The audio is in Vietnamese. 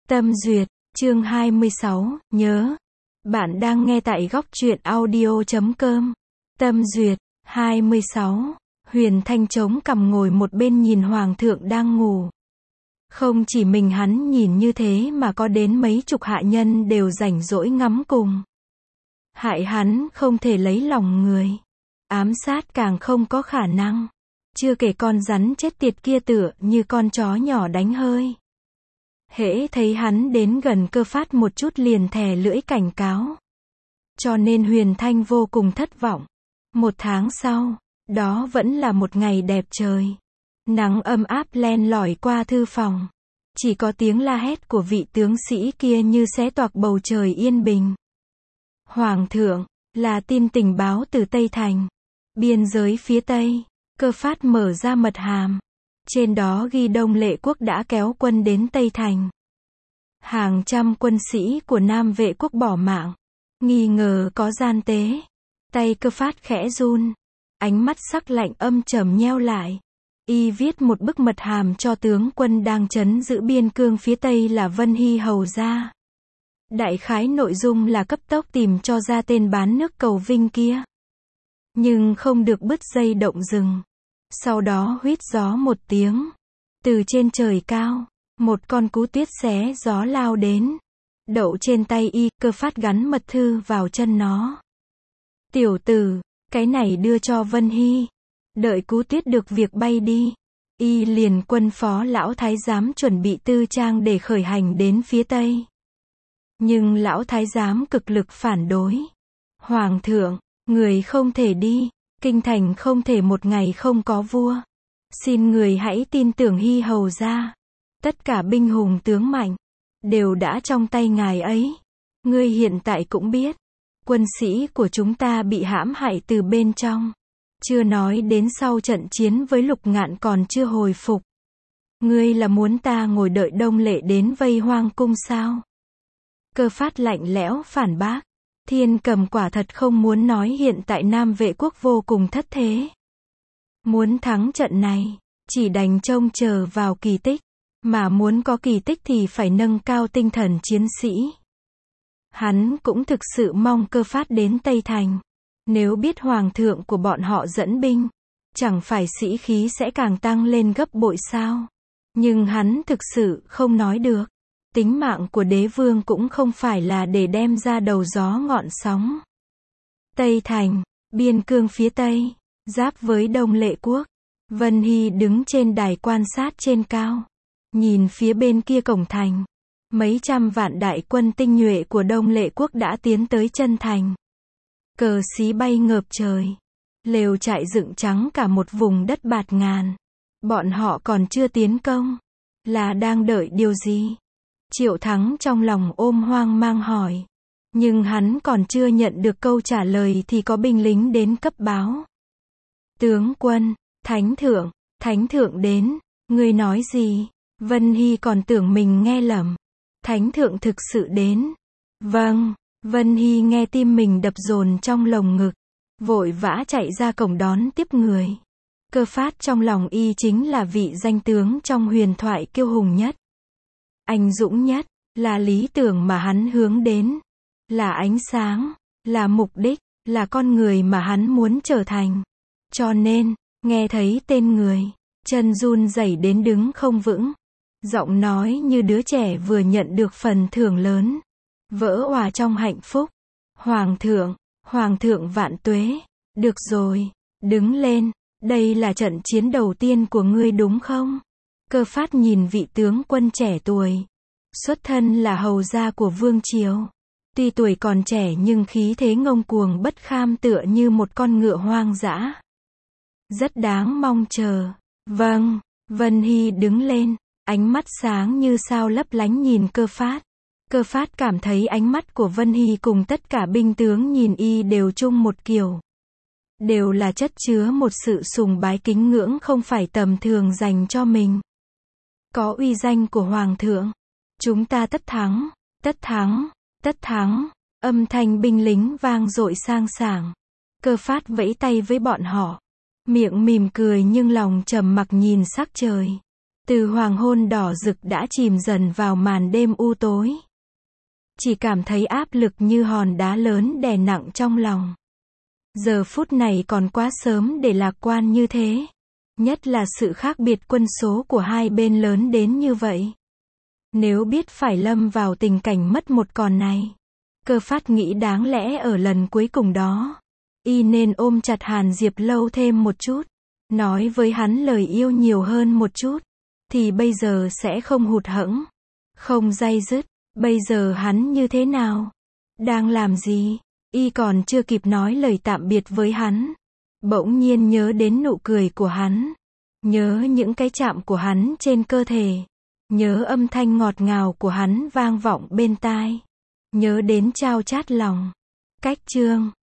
Tâm duyệt, chương 26, nhớ. Bạn đang nghe tại góc truyện audio.com. Tâm duyệt, 26. Huyền Thanh chống cằm ngồi một bên nhìn Hoàng thượng đang ngủ. Không chỉ mình hắn nhìn như thế mà có đến mấy chục hạ nhân đều rảnh rỗi ngắm cùng. Hại hắn không thể lấy lòng người. Ám sát càng không có khả năng. Chưa kể con rắn chết tiệt kia tựa như con chó nhỏ đánh hơi. Hễ thấy hắn đến gần Cơ Phát một chút liền thè lưỡi cảnh cáo. Cho nên Huyền Thanh vô cùng thất vọng. Một tháng sau, đó vẫn là một ngày đẹp trời. Nắng ấm áp len lỏi qua thư phòng. Chỉ có tiếng la hét của vị tướng sĩ kia như xé toạc bầu trời yên bình. Hoàng thượng, là tin tình báo từ Tây Thành. Biên giới phía Tây, Cơ Phát mở ra mật hàm. Trên đó ghi Đông Lệ quốc đã kéo quân đến Tây Thành. Hàng trăm quân sĩ của Nam Vệ quốc bỏ mạng. Nghi ngờ có gian tế. Tay Cơ Phát khẽ run. Ánh mắt sắc lạnh âm trầm nheo lại. Y viết một bức mật hàm cho tướng quân đang trấn giữ biên cương phía Tây là Vân Hy hầu ra. Đại khái nội dung là cấp tốc tìm cho ra tên bán nước cầu Vinh kia. Nhưng không được bứt dây động rừng. Sau đó huýt gió một tiếng. Từ trên trời cao, một con cú tuyết xé gió lao đến. Đậu trên tay y, Cơ Phát gắn mật thư vào chân nó. Tiểu tử, cái này đưa cho Vân Hy. Đợi cú tuyết được việc bay đi. Y liền quân phó lão thái giám chuẩn bị tư trang để khởi hành đến phía Tây. Nhưng lão thái giám cực lực phản đối. Hoàng thượng, người không thể đi. Kinh thành không thể một ngày không có vua. Xin người hãy tin tưởng Hy hầu ra. Tất cả binh hùng tướng mạnh đều đã trong tay ngài ấy. Ngươi hiện tại cũng biết, quân sĩ của chúng ta bị hãm hại từ bên trong. Chưa nói đến sau trận chiến với Lục Ngạn còn chưa hồi phục. Ngươi là muốn ta ngồi đợi Đông Lệ đến vây Hoang cung sao? Cơ Phát lạnh lẽo phản bác. Thiên Cầm quả thật không muốn nói hiện tại Nam Vệ quốc vô cùng thất thế. Muốn thắng trận này, chỉ đành trông chờ vào kỳ tích. Mà muốn có kỳ tích thì phải nâng cao tinh thần chiến sĩ. Hắn cũng thực sự mong Cơ Phát đến Tây Thành. Nếu biết hoàng thượng của bọn họ dẫn binh, chẳng phải sĩ khí sẽ càng tăng lên gấp bội sao? Nhưng hắn thực sự không nói được. Tính mạng của đế vương cũng không phải là để đem ra đầu gió ngọn sóng. Tây Thành, biên cương phía Tây, giáp với Đông Lệ quốc. Vân Hy đứng trên đài quan sát trên cao. Nhìn phía bên kia cổng thành. Mấy trăm vạn đại quân tinh nhuệ của Đông Lệ quốc đã tiến tới chân thành. Cờ xí bay ngợp trời. Lều trại dựng trắng cả một vùng đất bạt ngàn. Bọn họ còn chưa tiến công. Là đang đợi điều gì? Triệu Thắng trong lòng ôm hoang mang hỏi. Nhưng hắn còn chưa nhận được câu trả lời thì có binh lính đến cấp báo. Tướng quân, Thánh thượng đến, ngươi nói gì? Vân Hy còn tưởng mình nghe lầm. Thánh thượng thực sự đến. Vâng, Vân Hy nghe tim mình đập dồn trong lồng ngực. Vội vã chạy ra cổng đón tiếp người. Cơ Phát trong lòng y chính là vị danh tướng trong huyền thoại kiêu hùng nhất. Anh dũng nhất, là lý tưởng mà hắn hướng đến. Là ánh sáng, là mục đích, là con người mà hắn muốn trở thành. Cho nên, nghe thấy tên người, chân run rẩy đến đứng không vững. Giọng nói như đứa trẻ vừa nhận được phần thưởng lớn. Vỡ òa trong hạnh phúc. Hoàng thượng vạn tuế. Được rồi, đứng lên. Đây là trận chiến đầu tiên của ngươi đúng không? Cơ Phát nhìn vị tướng quân trẻ tuổi. Xuất thân là hầu gia của vương triều. Tuy tuổi còn trẻ nhưng khí thế ngông cuồng bất kham tựa như một con ngựa hoang dã. Rất đáng mong chờ. Vâng, Vân Hy đứng lên. Ánh mắt sáng như sao lấp lánh nhìn Cơ Phát. Cơ Phát cảm thấy ánh mắt của Vân Hy cùng tất cả binh tướng nhìn y đều chung một kiểu. Đều là chất chứa một sự sùng bái kính ngưỡng không phải tầm thường dành cho mình. Có uy danh của Hoàng thượng. Chúng ta tất thắng, tất thắng. Âm thanh binh lính vang dội sang sảng. Cơ Phát vẫy tay với bọn họ. Miệng mỉm cười nhưng lòng trầm mặc nhìn sắc trời. Từ hoàng hôn đỏ rực đã chìm dần vào màn đêm u tối. Chỉ cảm thấy áp lực như hòn đá lớn đè nặng trong lòng. Giờ phút này còn quá sớm để lạc quan như thế. Nhất là sự khác biệt quân số của hai bên lớn đến như vậy. Nếu biết phải lâm vào tình cảnh mất một còn này. Cơ phát nghĩ đáng lẽ ở lần cuối cùng đó. Y nên ôm chặt Hàn Diệp Lâu thêm một chút. Nói với hắn lời yêu nhiều hơn một chút. Thì bây giờ sẽ không hụt hẫng. Không day dứt. Bây giờ hắn như thế nào? Đang làm gì? Y còn chưa kịp nói lời tạm biệt với hắn. Bỗng nhiên nhớ đến nụ cười của hắn. Nhớ những cái chạm của hắn trên cơ thể. Nhớ âm thanh ngọt ngào của hắn vang vọng bên tai. Nhớ đến trao chát lòng. Cách chương